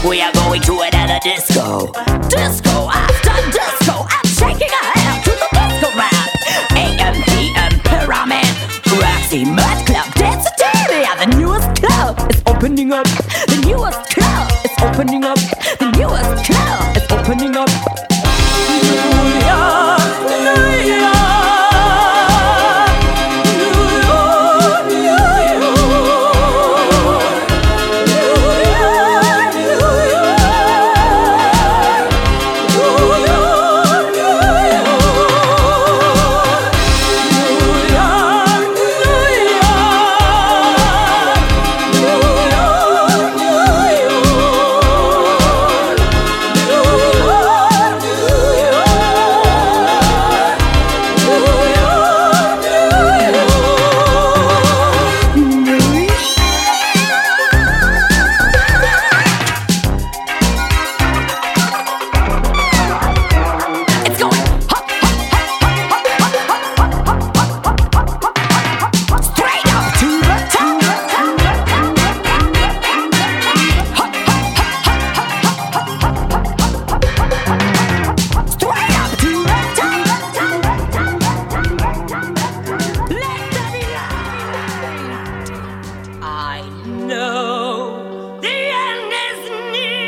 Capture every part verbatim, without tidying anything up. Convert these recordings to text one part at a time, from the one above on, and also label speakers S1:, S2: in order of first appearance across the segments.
S1: We are going to another disco. Disco after disco, I'm shaking a hand to the disco man. A M P M Pyramid, Roxy Mud Club, Danceteria. The newest club is opening up. The newest club is opening up. The newest club is opening up. New York, New York.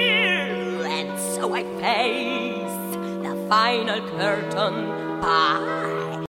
S2: Final curtain, bye.